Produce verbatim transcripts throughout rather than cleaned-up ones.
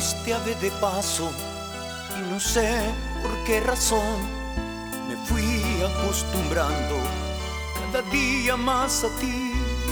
fuiste ave de paso y no sé por qué razón me fui acostumbrando cada día más a ti.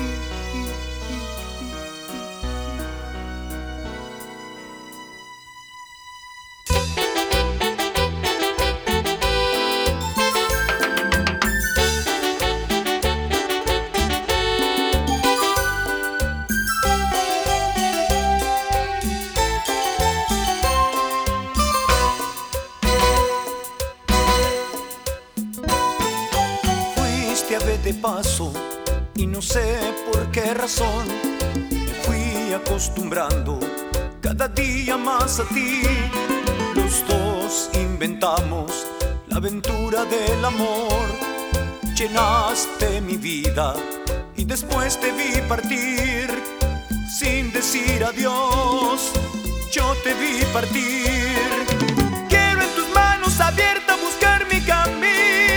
Ave de paso y no sé por qué razón me fui acostumbrando cada día más a ti. Los dos inventamos la aventura del amor, llenaste mi vida y después te vi partir sin decir adiós. Yo te vi partir. Quiero en tus manos abiertas buscar mi camino,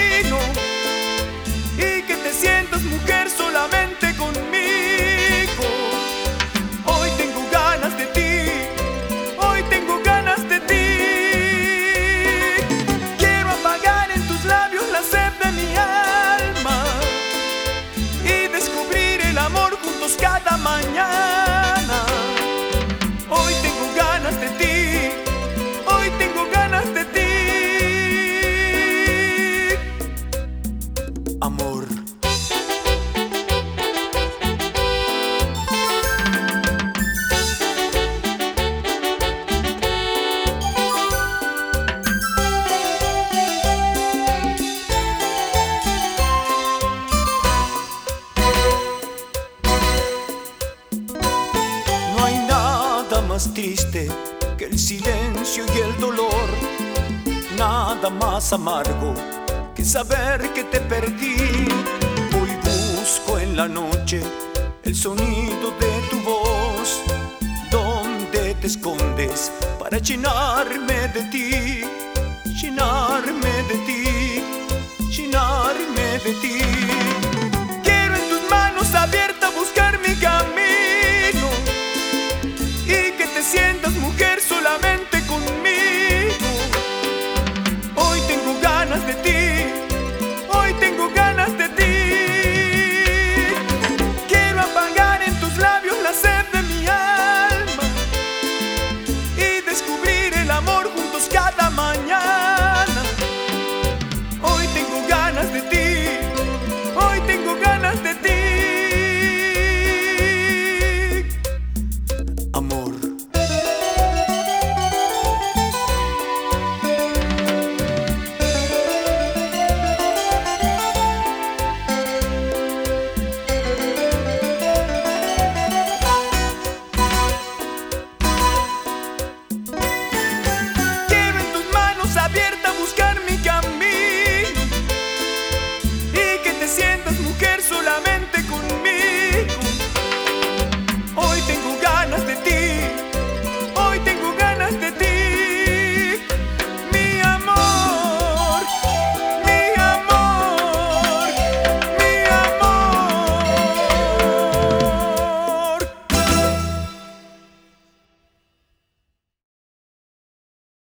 sientas mujer solamente conmigo. Hoy tengo ganas de ti, hoy tengo ganas de ti. Quiero apagar en tus labios la sed de mi alma y descubrir el amor juntos cada mañana. Hoy tengo ganas de ti, hoy tengo ganas de ti. Amor. Más triste que el silencio y el dolor, nada más amargo que saber que te perdí. Hoy busco en la noche el sonido de tu voz, donde te escondes para llenarme de ti, llenarme de ti, llenarme de ti. Quiero en tus manos abiertas buscar mi camino, sientas mujer solamente conmigo. Hoy tengo ganas de ti, hoy tengo ganas de ti. Quiero apagar en tus labios la sed de mi alma y descubrir el amor juntos cada mañana. Hoy tengo ganas de ti, hoy tengo ganas de ti. Amor. Abierta a buscar mi camino y que te sientas mujer solamente